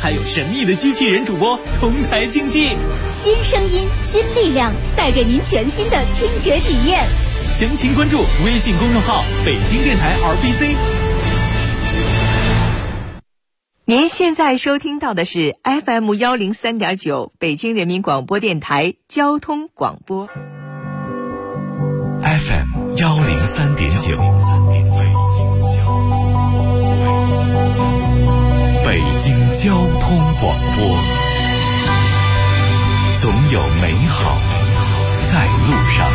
还有神秘的机器人主播同台竞技。 新声音，新力量，带给您全新的听觉体验。 详情关注微信公众号北京电台 RBC。 您现在收听到的是 FM 103.9北京人民广播电台交通广播。 FM 103.9，北京交通广播，总有美好在路上。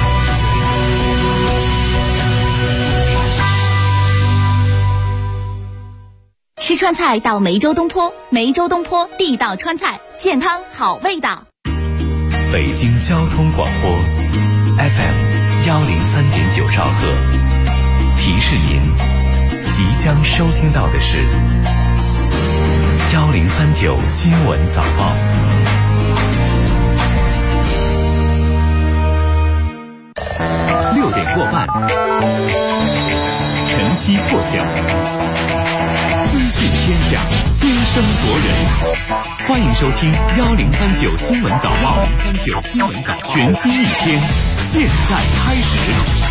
吃川菜到梅州东坡，梅州东坡地道川菜，健康好味道。 北京交通广播 FM 103.9兆赫，提示您即将收听到的是1039新闻早报。6点过半，晨曦破晓，资讯天下，先声夺人。欢迎收听1039新闻早报，1039新闻早报，全新一天，现在开始。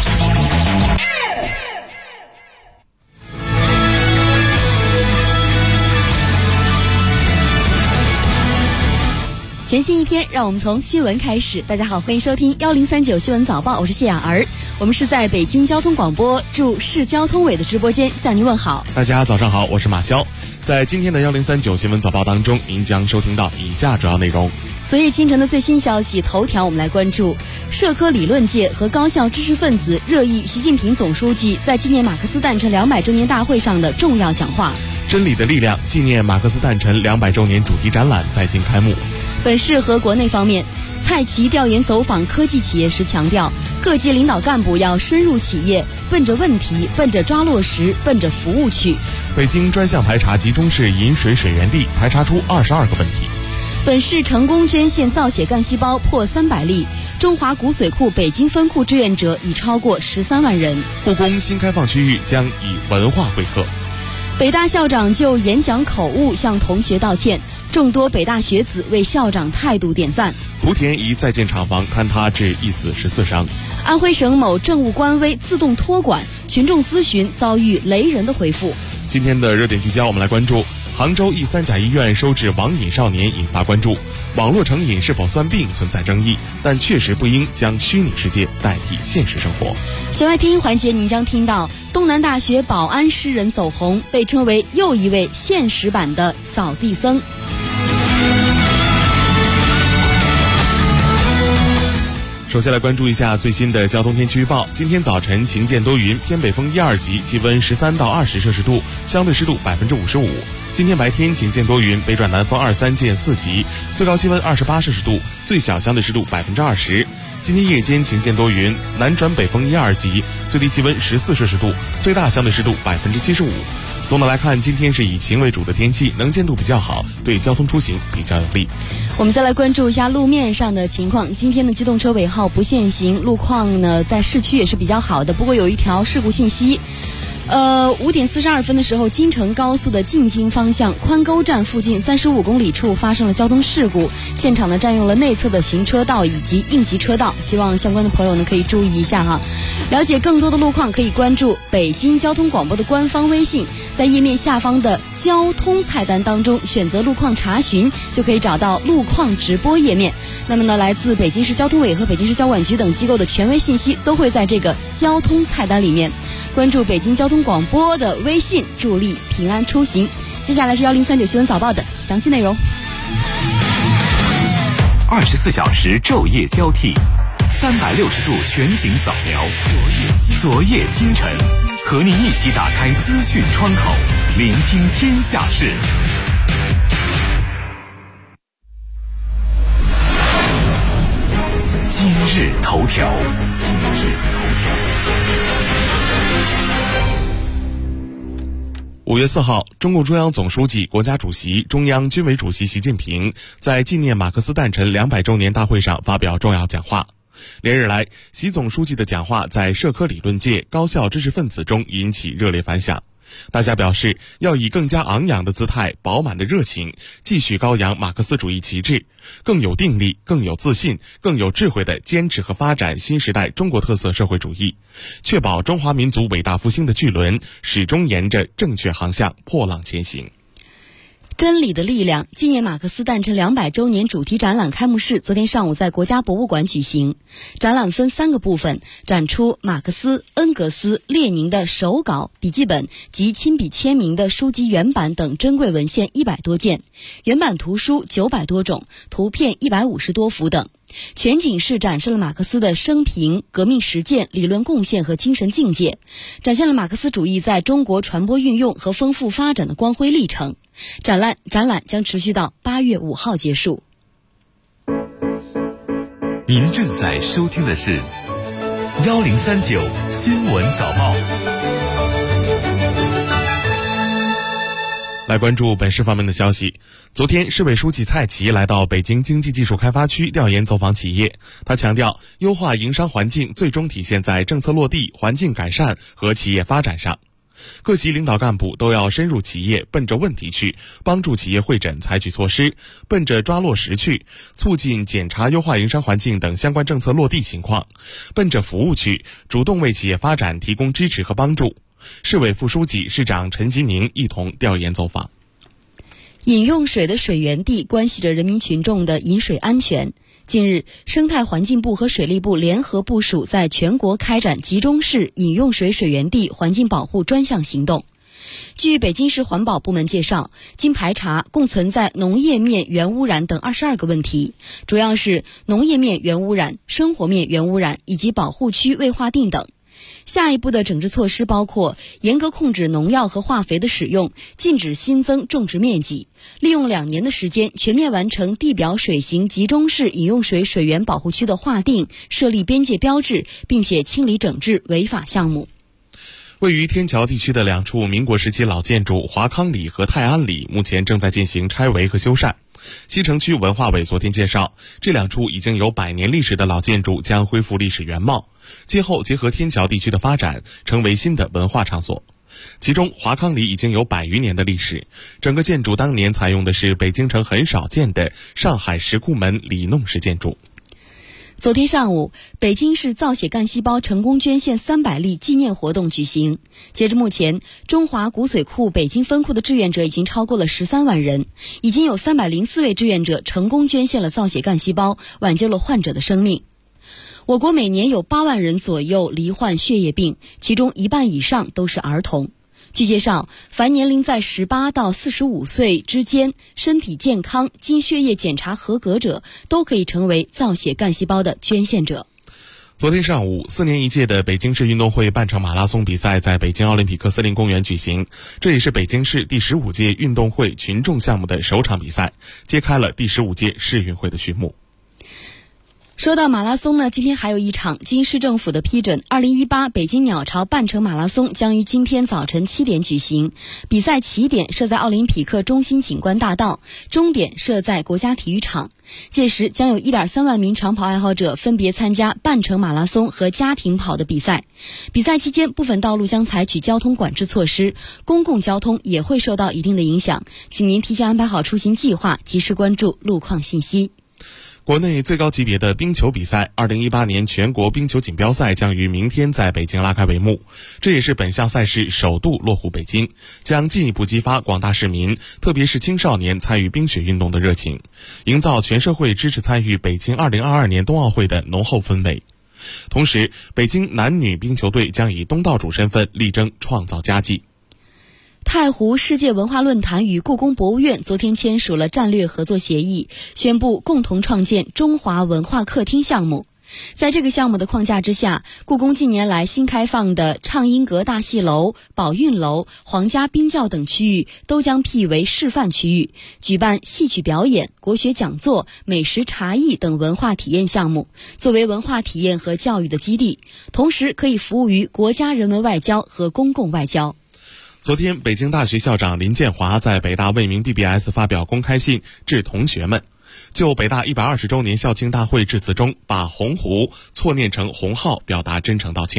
全新一天，让我们从新闻开始。大家好，欢迎收听1039新闻早报，我是谢雅儿。我们是在北京交通广播驻市交通委的直播间向您问好。 大家早上好，我是马潇。在今天的1039新闻早报当中，您将收听到以下主要内容。 昨夜清晨的最新消息头条，我们来关注社科理论界和高校知识分子热议习近平总书记在纪念马克思诞辰200周年大会上的重要讲话。 真理的力量纪念马克思诞辰200周年主题展览在京开幕。 本市和国内方面，蔡奇调研走访科技企业时强调，各级领导干部要深入企业，奔着问题，奔着抓落实，奔着服务去。 北京专项排查集中式饮水水源地排查出22个问题。 本市成功捐献造血干细胞破300例，中华骨髓库北京分库志愿者已超过13万人。 故宫新开放区域将以文化会客。 北大校长就演讲口误向同学道歉，众多北大学子为校长态度点赞。 莆田一在建厂房坍塌致1死14伤。 安徽省某政务官微自动托管，群众咨询遭遇雷人的回复。 今天的热点聚焦，我们来关注杭州一3甲医院收治网瘾少年引发关注，网络成瘾是否算病存在争议，但确实不应将虚拟世界代替现实生活。 弦外听音环节，您将听到东南大学保安诗人走红，被称为又一位现实版的扫地僧。 首先来关注一下最新的交通天气预报。今天早晨晴见多云，偏北风1、2级，气温13到20摄氏度，相对湿度55%。今天白天晴见多云，北转南风2、3见4级，最高气温28摄氏度，最小相对湿度20%。今天夜间晴见多云，南转北风1、2级，最低气温14摄氏度，最大相对湿度75%。总的来看，今天是以晴为主的天气，能见度比较好，对交通出行比较有利。 我们再来关注一下路面上的情况。今天的机动车尾号不限行，路况呢在市区也是比较好的。不过有一条事故信息，5点42分的时候，京承高速的进京方向宽沟站附近35公里处发生了交通事故，现场呢占用了内侧的行车道以及应急车道，希望相关的朋友呢可以注意一下哈。了解更多的路况，可以关注北京交通广播的官方微信，在页面下方的交通菜单当中选择路况查询，就可以找到路况直播页面。那么呢，来自北京市交通委和北京市交管局等机构的权威信息都会在这个交通菜单里面。关注北京交通广播的微信，助力平安出行。接下来是1039新闻早报的详细内容。 24小时昼夜交替，360度全景扫描，昨夜今晨，和您一起打开资讯窗口，聆听天下事。今日头条。 5月4号，中共中央总书记、国家主席、中央军委主席习近平在纪念马克思诞辰200周年大会上发表重要讲话。连日来，习总书记的讲话在社科理论界、高校知识分子中引起热烈反响。 大家表示要以更加昂扬的姿态、饱满的热情，继续高扬马克思主义旗帜，更有定力、更有自信、更有智慧地坚持和发展新时代中国特色社会主义，确保中华民族伟大复兴的巨轮始终沿着正确航向破浪前行。 真理的力量纪念马克思诞辰200周年主题展览开幕式昨天上午在国家博物馆举行。展览分3个部分，展出马克思、恩格斯、列宁的手稿、笔记本及亲笔签名的书籍原版等珍贵文献100多件，原版图书900多种，图片150多幅等。全景式展示了马克思的生平、革命实践、理论贡献和精神境界，展现了马克思主义在中国传播运用和丰富发展的光辉历程。展览将持续到8月5号结束。 您正在收听的是1039新闻早报。 来关注本市方面的消息。昨天，市委书记蔡奇来到北京经济技术开发区调研走访企业。他强调，优化营商环境最终体现在政策落地、环境改善和企业发展上。各级领导干部都要深入企业，奔着问题去，帮助企业会诊采取措施，奔着抓落实去，促进检查优化营商环境等相关政策落地情况，奔着服务去，主动为企业发展提供支持和帮助。市委副书记、市长陈吉宁一同调研走访。 饮用水的水源地关系着人民群众的饮水安全。近日，生态环境部和水利部联合部署在全国开展集中式饮用水水源地环境保护专项行动。据北京市环保部门介绍，经排查，共存在农业面原污染等22个问题，主要是农业面原污染、生活面原污染以及保护区未划定等。下一步的整治措施包括严格控制农药和化肥的使用，禁止新增种植面积，利用2年的时间全面完成地表水型集中式饮用水水源保护区的划定，设立边界标志，并且清理整治违法项目。 位于天桥地区的2处民国时期老建筑华康里和泰安里目前正在进行拆围和修缮。西城区文化委昨天介绍，这2处已经有100年历史的老建筑将恢复历史原貌，今后结合天桥地区的发展，成为新的文化场所。其中华康里已经有100余年的历史，整个建筑当年采用的是北京城很少见的上海石库门里弄式建筑。 昨天上午，北京市造血干细胞成功捐献300例纪念活动举行。截至目前，中华骨髓库北京分库的志愿者已经超过了13万人，已经有304位志愿者成功捐献了造血干细胞，挽救了患者的生命。我国每年有8万人左右罹患血液病，其中1半以上都是儿童。据介绍，凡年龄在18到45岁之间，身体健康、经血液检查合格者，都可以成为造血干细胞的捐献者。 昨天上午，4年一届的北京市运动会半程马拉松比赛在北京奥林匹克森林公园举行，这也是北京市第15届运动会群众项目的首场比赛，揭开了第15届世运会的序幕。 说到马拉松呢，今天还有一场，经市政府的批准，2018北京鸟巢半程马拉松将于今天早晨7点举行。比赛起点设在奥林匹克中心景观大道，终点设在国家体育场。届时将有1.3万名长跑爱好者分别参加半程马拉松和家庭跑的比赛。比赛期间，部分道路将采取交通管制措施，公共交通也会受到一定的影响，请您提前安排好出行计划，及时关注路况信息。 国内最高级别的冰球比赛2018年全国冰球锦标赛将于明天在北京拉开帷幕，这也是本项赛事首度落户北京，将进一步激发广大市民，特别是青少年参与冰雪运动的热情，营造全社会支持参与北京2022年冬奥会的浓厚氛围。同时，北京男女冰球队将以东道主身份力争创造佳绩。 太湖世界文化论坛与故宫博物院昨天签署了战略合作协议，宣布共同创建中华文化客厅项目。在这个项目的框架之下，故宫近年来新开放的畅音阁大戏楼、宝运楼、皇家宾教等区域都将辟为示范区域，举办戏曲表演、国学讲座、美食茶艺等文化体验项目，作为文化体验和教育的基地，同时可以服务于国家人文外交和公共外交。 昨天，北京大学校长林建华在北大未名 BBS 发表公开信致同学们，就北大120周年校庆大会致辞中把鸿鹄错念成鸿浩表达真诚道歉。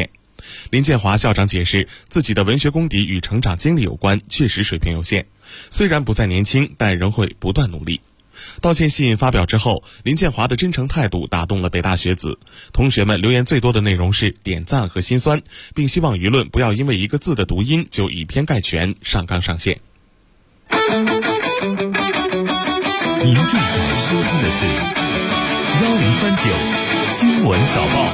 林建华校长解释，自己的文学功底与成长经历有关，确实水平有限，虽然不再年轻，但仍会不断努力。道歉信发表之后，林建华的真诚态度打动了北大学子，同学们留言最多的内容是点赞和心酸，并希望舆论不要因为一个字的读音就以偏概全，上纲上线。 您正在收听的是1039新闻早报。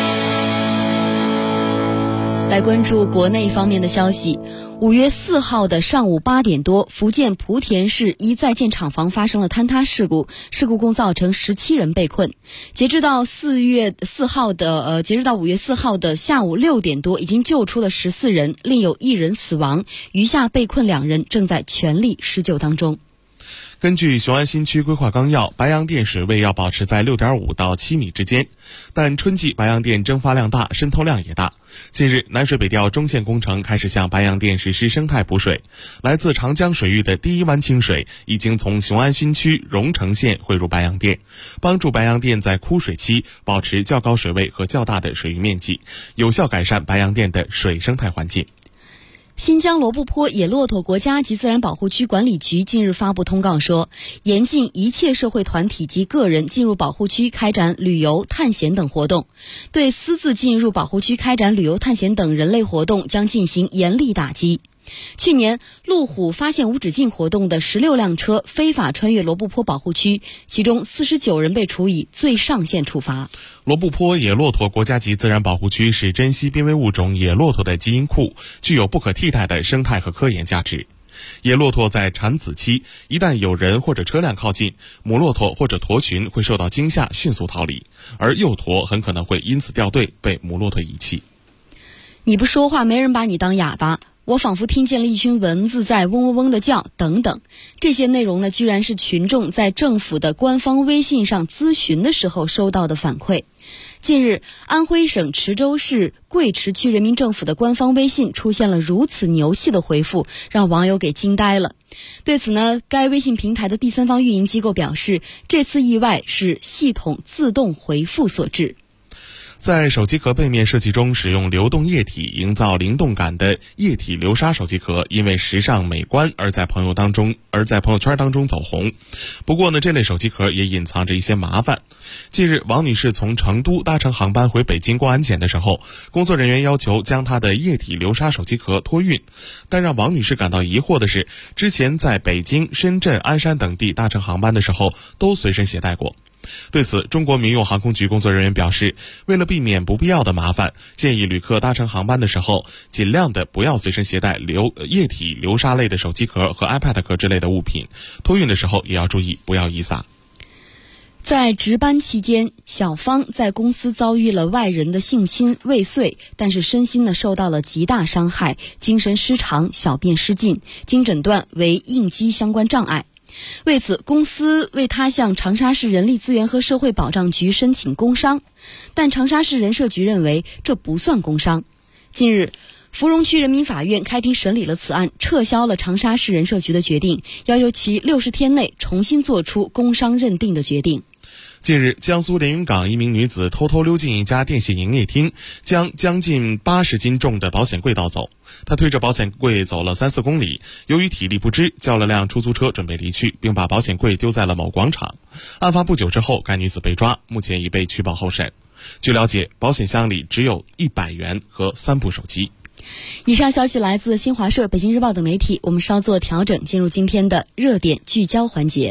来关注国内方面的消息。5月4号的上午8点多，福建莆田市一在建厂房发生了坍塌事故，事故共造成17人被困。截至到5月4号的下午6点多，已经救出了14人，另有1人死亡，余下被困2人正在全力施救当中。 根据雄安新区规划纲要，白洋淀水位要保持在 6.5 到7米之间，但春季白洋淀蒸发量大，渗透量也大。近日，南水北调中线工程开始向白洋淀实施生态补水，来自长江水域的第一湾清水已经从雄安新区荣成县汇入白洋淀，帮助白洋淀在枯水期保持较高水位和较大的水域面积，有效改善白洋淀的水生态环境。 新疆罗布泊野骆驼国家级自然保护区管理局近日发布通告说，严禁一切社会团体及个人进入保护区开展旅游、探险等活动，对私自进入保护区开展旅游、探险等人类活动将进行严厉打击。去年，路虎发现无止境活动的16辆车非法穿越罗布泊保护区，其中49人被处以最上限处罚。 罗布泊野骆驼国家级自然保护区是珍稀濒危物种野骆驼的基因库，具有不可替代的生态和科研价值。野骆驼在产子期，一旦有人或者车辆靠近，母骆驼或者驼群会受到惊吓，迅速逃离，而幼驼很可能会因此掉队，被母骆驼遗弃。 你不说话，没人把你当哑巴。我仿佛听见了一群蚊子在嗡嗡嗡的叫，等等。这些内容呢，居然是群众在政府的官方微信上咨询的时候收到的反馈。近日，安徽省池州市贵池区人民政府的官方微信出现了如此牛气的回复，让网友给惊呆了。对此呢，该微信平台的第三方运营机构表示，这次意外是系统自动回复所致。 在手机壳背面设计中使用流动液体营造灵动感的液体流沙手机壳，因为时尚美观而在朋友圈当中走红。不过呢，这类手机壳也隐藏着一些麻烦。近日，王女士从成都搭乘航班回北京过安检的时候，工作人员要求将她的液体流沙手机壳托运，但让王女士感到疑惑的是，之前在北京、深圳、鞍山等地搭乘航班的时候都随身携带过。对此，中国民用航空局工作人员表示，为了避免不必要的麻烦，建议旅客搭乘航班的时候，尽量的不要随身携带液体流沙类的手机壳和 iPad 壳之类的物品，托运的时候也要注意不要遗撒。 在值班期间，小芳在公司遭遇了外人的性侵未遂，但是身心呢受到了极大伤害，精神失常，小便失禁，经诊断为应激相关障碍。为此，公司为他向长沙市人力资源和社会保障局申请工伤，但长沙市人社局认为这不算工伤。近日，芙蓉区人民法院开庭审理了此案，撤销了长沙市人社局的决定，要求其60天内重新作出工伤认定的决定。 近日，江苏连云港一名女子偷偷溜进一家电信营业厅，将将近80斤重的保险柜盗走。她推着保险柜走了3-4公里，由于体力不支，叫了辆出租车准备离去，并把保险柜丢在了某广场。案发不久之后，该女子被抓，目前已被取保候审。据了解，保险箱里只有100元和3部手机。 以上消息来自新华社、北京日报等媒体。我们稍作调整，进入今天的热点聚焦环节。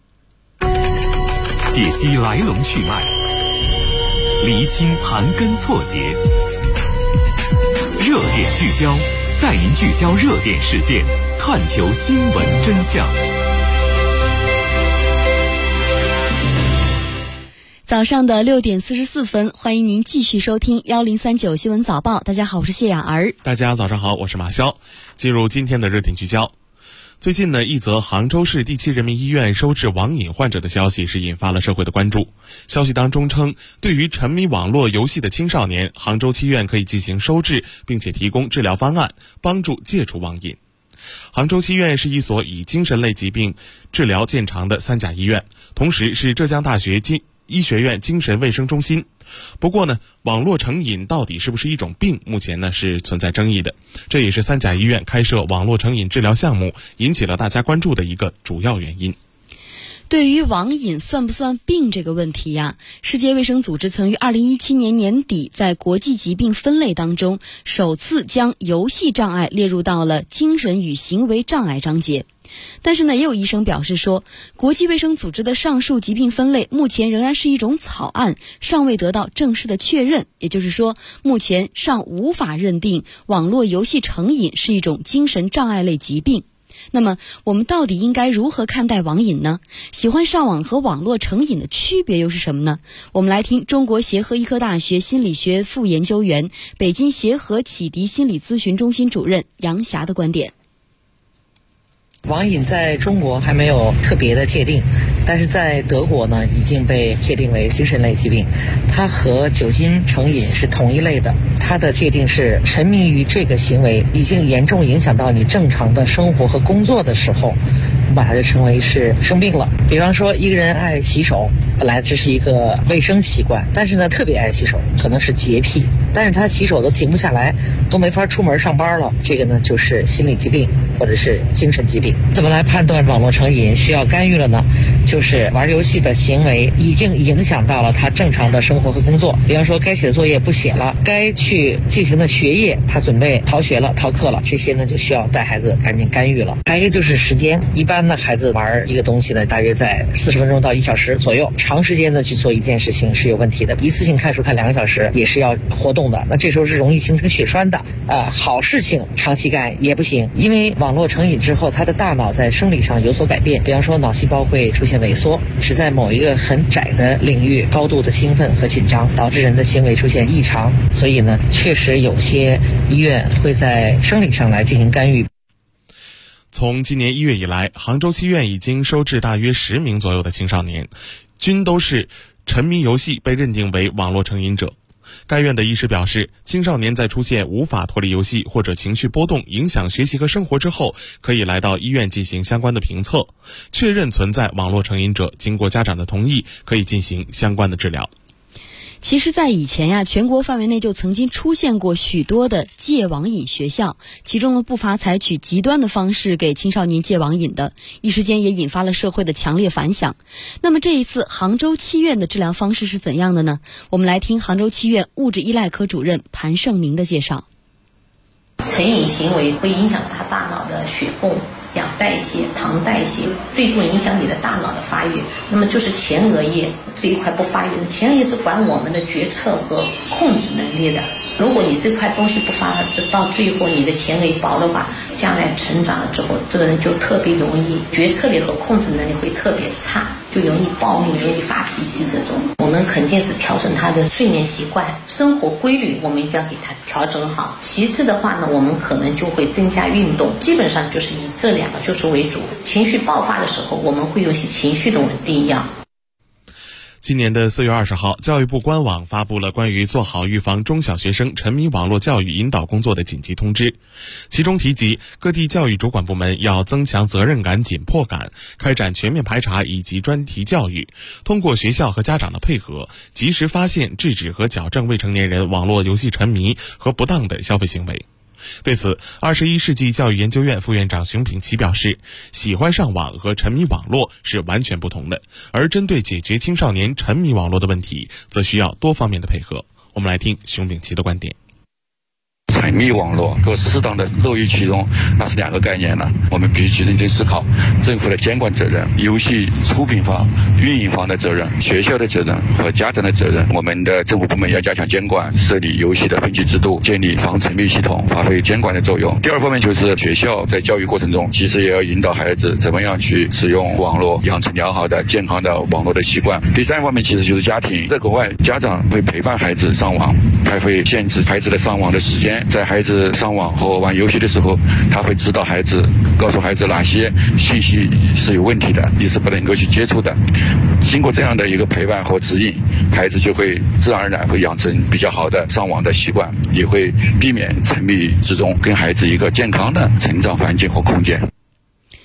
解析来龙去脉，厘清盘根错节，热点聚焦，带您聚焦热点事件，探求新闻真相。 早上的6点44分，欢迎您继续收听1039新闻早报。大家好，我是谢雅儿。 大家早上好，我是马潇。进入今天的热点聚焦。最近呢，一则杭州市第7人民医院收治网瘾患者的消息是引发了社会的关注。消息当中称，对于沉迷网络游戏的青少年，杭州7院可以进行收治，并且提供治疗方案，帮助戒除网瘾。杭州7院是一所以精神类疾病治疗见长的3甲医院，同时是浙江大学医学院精神卫生中心。不过呢，网络成瘾到底是不是一种病，目前呢是存在争议的。这也是三甲医院开设网络成瘾治疗项目引起了大家关注的一个主要原因。 对于网瘾算不算病这个问题呀，世界卫生组织曾于2017年年底在国际疾病分类当中首次将游戏障碍列入到了精神与行为障碍章节。但是呢，也有医生表示说，国际卫生组织的上述疾病分类目前仍然是一种草案，尚未得到正式的确认，也就是说，目前尚无法认定网络游戏成瘾是一种精神障碍类疾病。那么我们到底应该如何看待网瘾呢？喜欢上网和网络成瘾的区别又是什么呢？我们来听中国协和医科大学心理学副研究员、北京协和启迪心理咨询中心主任杨霞的观点。 网瘾在中国还没有特别的界定，但是在德国呢，已经被界定为精神类疾病。它和酒精成瘾是同一类的，它的界定是沉迷于这个行为已经严重影响到你正常的生活和工作的时候，我们把它就称为是生病了。比方说一个人爱洗手，本来这是一个卫生习惯，但是呢特别爱洗手，可能是洁癖，但是他洗手都停不下来，都没法出门上班了，这个呢就是心理疾病或者是精神疾病。怎么来判断网络成瘾需要干预了呢？就是玩游戏的行为已经影响到了他正常的生活和工作，比方说该写的作业不写了，该去进行的学业他准备逃学了、逃课了，这些呢就需要带孩子赶紧干预了。还有一个就是时间，一般呢孩子玩一个东西呢大约在40分钟到1小时左右，长时间的去做一件事情是有问题的，一次性看书看2个小时也是要活动的，那这时候是容易形成血栓的。好事情长期干也不行，因为网络成瘾之后他的大脑在生理上有所改变，比方说脑细胞会出现萎缩，是在某一个很窄的领域高度的兴奋和紧张，导致人的行为出现异常。所以呢，确实有些医院会在生理上来进行干预。 从今年1月以来，杭州7院已经收治大约10名左右的青少年，均都是沉迷游戏被认定为网络成瘾者。该院的医师表示，青少年在出现无法脱离游戏或者情绪波动影响学习和生活之后，可以来到医院进行相关的评测，确认存在网络成瘾者，经过家长的同意，可以进行相关的治疗。 其实在以前呀，全国范围内就曾经出现过许多的戒网瘾学校，其中呢不乏采取极端的方式给青少年戒网瘾的，一时间也引发了社会的强烈反响。那么这一次杭州7院的治疗方式是怎样的呢？我们来听杭州7院物质依赖科主任盘胜明的介绍。 成瘾行为会影响他大脑的血供、氧代谢、糖代谢，最终影响你的大脑的发育。那么就是前额叶这一块不发育的，前额叶是管我们的决策和控制能力的。如果你这块东西不发，到最后你的前额薄的话，将来成长了之后，这个人就特别容易决策力和控制能力会特别差，就容易暴力、容易发脾气这种。我们肯定是调整他的睡眠习惯、生活规律，我们一定要给他调整好。其次的话呢，我们可能就会增加运动，基本上就是以这2个就是为主。情绪爆发的时候，我们会用一些情绪的稳定药。 今年的4月20号，教育部官网发布了关于做好预防中小学生沉迷网络教育引导工作的紧急通知，其中提及各地教育主管部门要增强责任感、紧迫感，开展全面排查以及专题教育，通过学校和家长的配合，及时发现、制止和矫正未成年人网络游戏沉迷和不当的消费行为。对此，21世纪教育研究院副院长熊丙奇表示，喜欢上网和沉迷网络是完全不同的，而针对解决青少年沉迷网络的问题，则需要多方面的配合。我们来听熊丙奇的观点。 沉迷网络和适当的乐于其中，那是2个概念了。我们必须认真思考政府的监管责任、游戏出品方、运营方的责任、学校的责任和家长的责任。我们的政府部门要加强监管，设立游戏的分级制度，建立防沉迷系统，发挥监管的作用。第2方面就是学校在教育过程中，其实也要引导孩子怎么样去使用网络，养成良好的、健康的网络的习惯。第3方面其实就是家庭，在国外家长会陪伴孩子上网，还会限制孩子的上网的时间。在孩子上网和玩游戏的时候，他会指导孩子，告诉孩子哪些信息是有问题的，你是不能够去接触的。经过这样的一个陪伴和指引，孩子就会自然而然会养成比较好的上网的习惯，也会避免沉迷之中，跟孩子一个健康的成长环境和空间。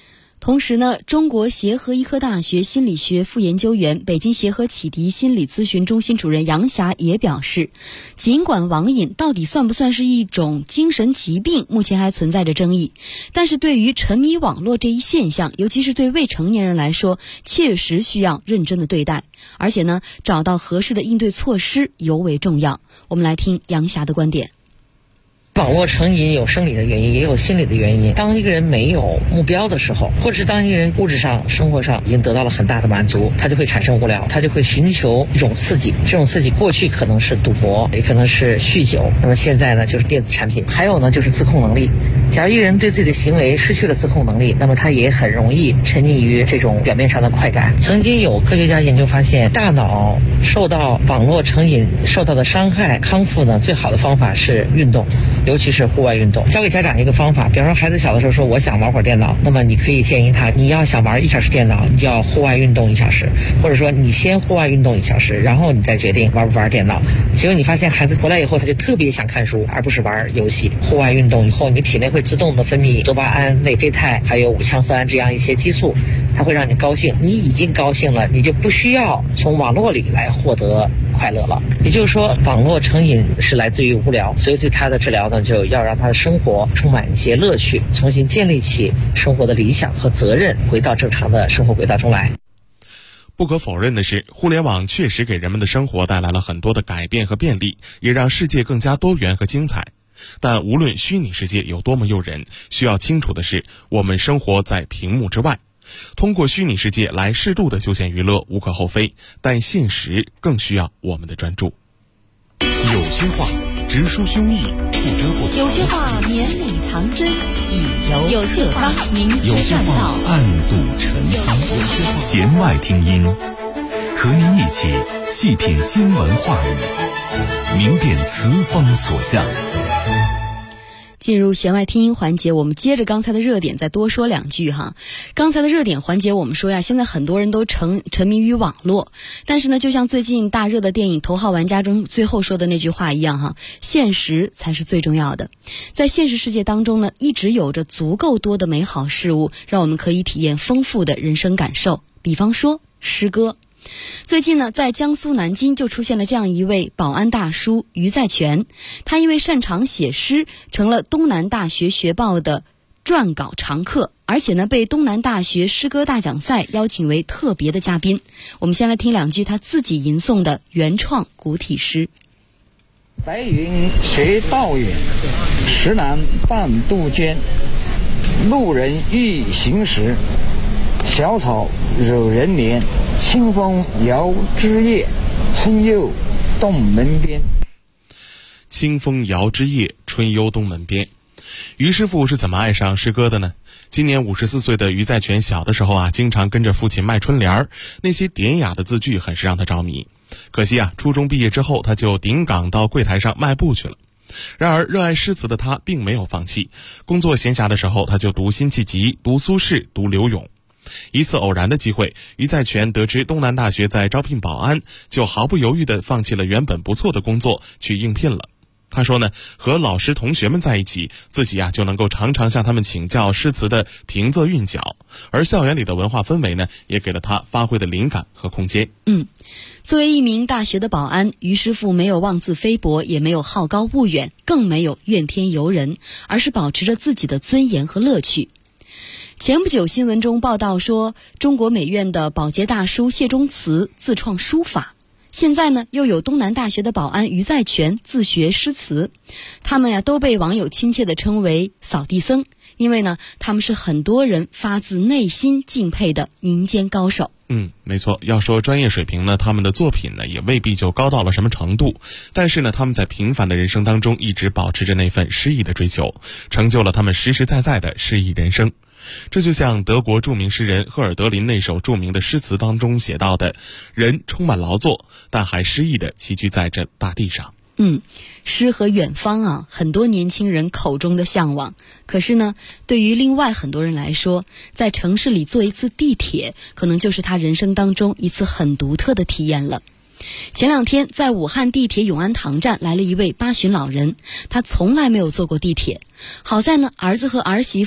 同时呢，中国协和医科大学心理学副研究员、北京协和启迪心理咨询中心主任杨霞也表示，尽管网瘾到底算不算是一种精神疾病，目前还存在着争议，但是对于沉迷网络这一现象，尤其是对未成年人来说，切实需要认真的对待，而且呢，找到合适的应对措施尤为重要。我们来听杨霞的观点。 网络成瘾有生理的原因，也有心理的原因。当一个人没有目标的时候，或者是当一个人物质上、生活上已经得到了很大的满足，他就会产生无聊，他就会寻求一种刺激。这种刺激过去可能是赌博，也可能是酗酒，那么现在呢就是电子产品，还有呢就是自控能力。假如一个人对自己的行为失去了自控能力，那么他也很容易沉溺于这种表面上的快感。曾经有科学家研究发现，大脑受到网络成瘾受到的伤害康复呢，最好的方法是运动，尤其是户外运动。教给家长一个方法，比方说孩子小的时候说我想玩会儿电脑，那么你可以建议他，你要想玩1小时电脑，你就要户外运动1小时，或者说你先户外运动1小时，然后你再决定玩不玩电脑。结果你发现孩子回来以后，他就特别想看书，而不是玩游戏。户外运动以后，你体内会自动的分泌多巴胺、内啡肽还有五羟色胺这样一些激素，它会让你高兴。你已经高兴了，你就不需要从网络里来获得快乐了。也就是说，网络成瘾是来自于无聊，所以对他的治疗呢，就要让他的生活充满一些乐趣，重新建立起生活的理想和责任，回到正常的生活轨道中来。 不可否认的是，互联网确实给人们的生活带来了很多的改变和便利，也让世界更加多元和精彩。但无论虚拟世界有多么诱人，需要清楚的是，我们生活在屏幕之外。通过虚拟世界来适度的休闲娱乐无可厚非，但现实更需要我们的专注。 有些话直抒胸臆，不遮不藏； 有些话绵里藏针，以柔有些话明有些话暗度陈仓。弦外听音，和您一起细品新闻话语，明辨词风所向。 进入弦外听音环节，我们接着刚才的热点再多说两句哈。刚才的热点环节我们说呀，现在很多人都沉迷于网络，但是呢，就像最近大热的电影《头号玩家》中最后说的那句话一样哈，现实才是最重要的。在现实世界当中呢，一直有着足够多的美好事物，让我们可以体验丰富的人生感受。比方说诗歌。最近呢，在江苏南京就出现了这样一位保安大叔于在全，他因为擅长写诗，成了东南大学学报的撰稿常客，而且呢，被东南大学诗歌大奖赛邀请为特别的嘉宾。我们先来听两句他自己吟诵的原创古体诗。 白云随道远，石南半渡间，路人欲行时，小草惹人怜，清风摇枝叶，春又东门边。 清风摇枝叶，春幽东门边。于师傅是怎么爱上诗歌的呢？今年54岁的于在全小的时候啊，经常跟着父亲卖春联儿，那些典雅的字句很是让他着迷。可惜啊，初中毕业之后，他就顶岗到柜台上卖布去了。然而热爱诗词的他并没有放弃，工作闲暇的时候，他就读辛弃疾，读苏轼，读柳永。一次偶然的机会，于在全得知东南大学在招聘保安，就毫不犹豫地放弃了原本不错的工作去应聘了。他说呢，和老师同学们在一起，自己就能够常常向他们请教诗词的平仄韵脚，而校园里的文化氛围呢，也给了他发挥的灵感和空间。 作为一名大学的保安，于师傅没有妄自菲薄，也没有好高骛远，更没有怨天尤人，而是保持着自己的尊严和乐趣。前不久新闻中报道说，中国美院的保洁大叔谢忠慈自创书法，现在呢又有东南大学的保安于在全自学诗词，他们都被网友亲切地称为扫地僧，因为呢他们是很多人发自内心敬佩的民间高手。 没错，要说专业水平呢，他们的作品呢也未必就高到了什么程度，但是呢他们在平凡的人生当中一直保持着那份诗意的追求，成就了他们实实在在的诗意人生。这就像德国著名诗人赫尔德林那首著名的诗词当中写到的，人充满劳作，但还诗意地栖居在这大地上。 诗和远方很多年轻人口中的向往。可是呢，对于另外很多人来说，在城市里坐一次地铁，可能就是他人生当中一次很独特的体验了。前两天在武汉地铁永安堂站来了一位80旬老人，他从来没有坐过地铁，好在呢儿子和儿媳妇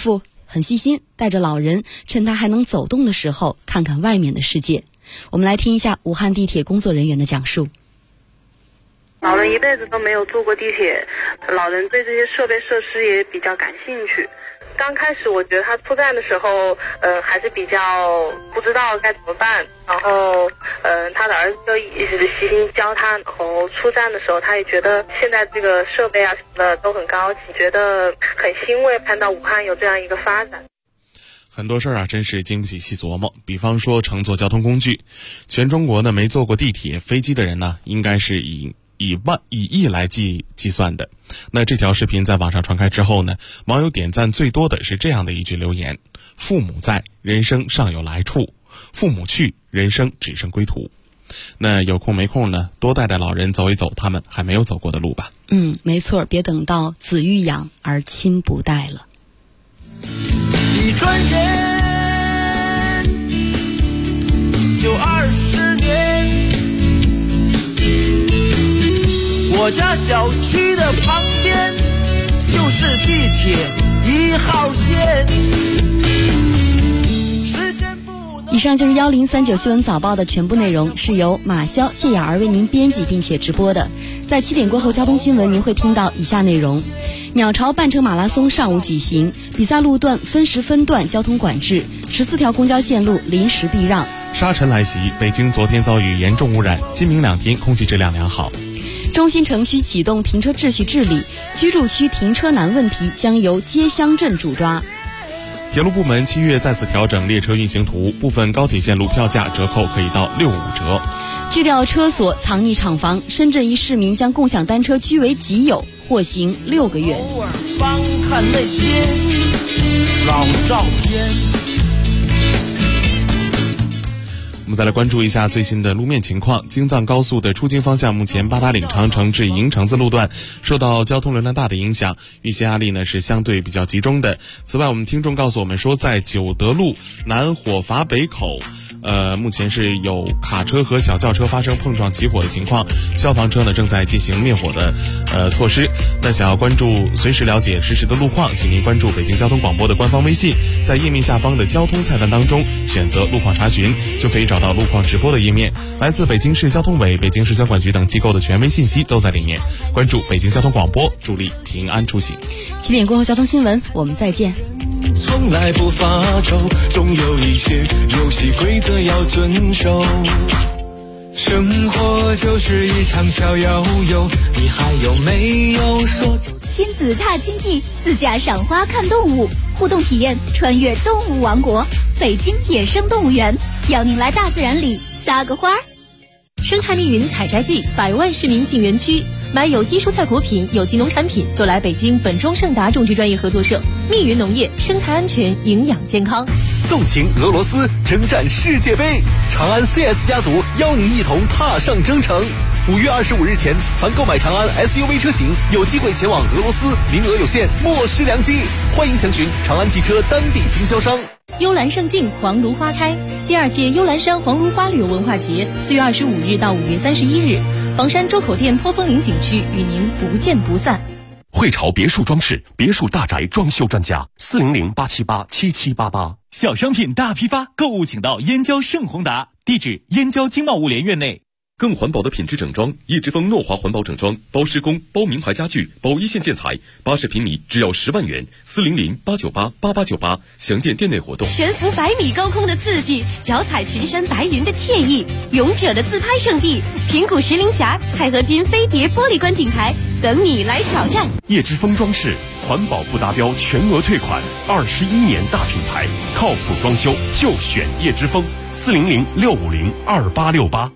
很细心，带着老人趁他还能走动的时候看看外面的世界。我们来听一下武汉地铁工作人员的讲述。 老人一辈子都没有坐过地铁，老人对这些设备设施也比较感兴趣。刚开始我觉得他出站的时候，还是比较不知道该怎么办。然后，他的儿子就一直悉心教他。然后出站的时候，他也觉得现在这个设备啊什么的都很高级，觉得很欣慰，看到武汉有这样一个发展。 很多事儿啊，真是经不起细琢磨。比方说乘坐交通工具，全中国呢没坐过地铁、飞机的人呢，应该是以亿来计算的。那这条视频在网上传开之后呢，网友点赞最多的是这样的一句留言：父母在，人生尚有来处；父母去，人生只剩归途。那有空没空呢，多带带老人走一走他们还没有走过的路吧。 没错，别等到子欲养而亲不待了。 一转眼就20年，我家小区的旁边就是地铁1号线。 以上就是1039新闻早报的全部内容，是由马潇、谢雅儿为您编辑并且直播的。在7点过后交通新闻您会听到以下内容：鸟巢半程马拉松上午举行，比赛路段分时分段交通管制，14条公交线路临时避让。 沙尘来袭，北京昨天遭遇严重污染，今明2天空气质量良好。 中心城区启动停车秩序治理，居住区停车难问题将由街乡镇主抓。 铁路部门7月再次调整列车运行图，部分高铁线路票价折扣可以到65折。 锯掉车锁，藏匿厂房，深圳一市民将共享单车据为己有，获刑6个月。 偶尔翻看那些老照片。 我们再来关注一下最新的路面情况。京藏高速的出京方向，目前八达岭长城至营城子路段受到交通流量大的影响，运行压力呢是相对比较集中的。此外，我们听众告诉我们说，在九德路南火筏北口目前是有卡车和小轿车发生碰撞起火的情况，消防车呢正在进行灭火的措施。那想要关注随时了解实时的路况，请您关注北京交通广播的官方微信，在页面下方的交通菜单当中选择路况查询，就可以找到路况直播的页面。来自北京市交通委、北京市交管局等机构的权威信息都在里面。关注北京交通广播，助力平安出行。 7点过后交通新闻，我们再见。 从来不发愁，总有一些游戏规则要遵守。生活就是一场小悠悠，你还有没有说走？ 亲子踏青记，自驾赏花看动物，互动体验穿越动物王国，北京野生动物园，邀您来大自然里撒个花儿。 生态密云采摘季，100万市民进园区，买有机蔬菜果品、有机农产品，就来北京本庄盛达种植专业合作社。密云农业，生态安全，营养健康。 纵情俄罗斯，征战世界杯，长安 CS 家族邀您一同踏上征程。5月25日前，凡购买长安 SUV 车型，有机会前往俄罗斯，名额有限，莫失良机。欢迎详询长安汽车当地经销商。 幽兰胜境，黄芦花开。第2届幽兰山黄芦花旅游文化节，4月25日到5月31日，房山周口店坡峰岭景区与您不见不散。 汇潮别墅装饰，别墅大宅装修专家，400-878-7788。 小商品大批发，购物请到燕郊盛宏达，地址燕郊经贸物联院内。 更环保的品质整装，叶之峰诺华环保整装，包施工，包名牌家具，包一线建材，80平米只要10万元，400-898-8898，详见店内活动。 悬浮100米高空的刺激，脚踩群山白云的惬意，勇者的自拍圣地，平谷石林峡钛合金飞碟玻璃观景台，等你来挑战。 叶之峰装饰，环保不达标全额退款，21年大品牌，靠谱装修就选叶之峰，400-650-2868。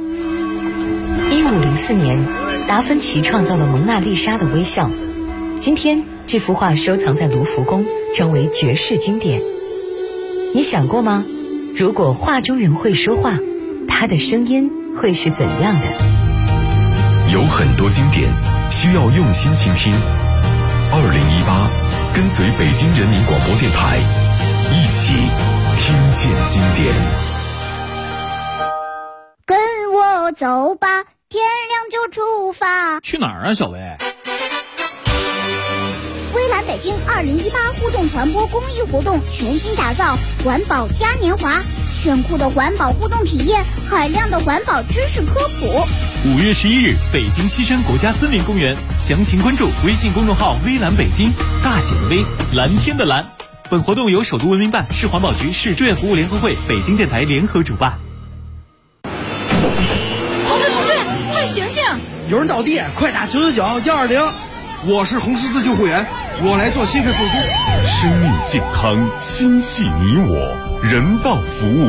1504年，达芬奇创造了蒙娜丽莎的微笑。今天，这幅画收藏在卢浮宫，成为绝世经典。你想过吗？如果画中人会说话，他的声音会是怎样的？ 有很多经典需要用心倾听。2018，跟随北京人民广播电台，一起听见经典。 跟我走吧，天亮就出发。 去哪儿啊，小薇？ 蔚蓝北北京2018互动传播公益活动全新打造环保嘉年华，炫酷的环保互动体验，海量的环保知识科普。 5月11日，北京西山国家森林公园，详情关注微信公众号“微蓝北京”，大写的微，蓝天的蓝。本活动由首都文明办、市环保局、市志愿服务联合会、北京电台联合主办。 同志，快醒醒！ 有人倒地，快打999-120。我是红十字救护员，我来做心肺复苏。 生命健康，心系你我，人道服务。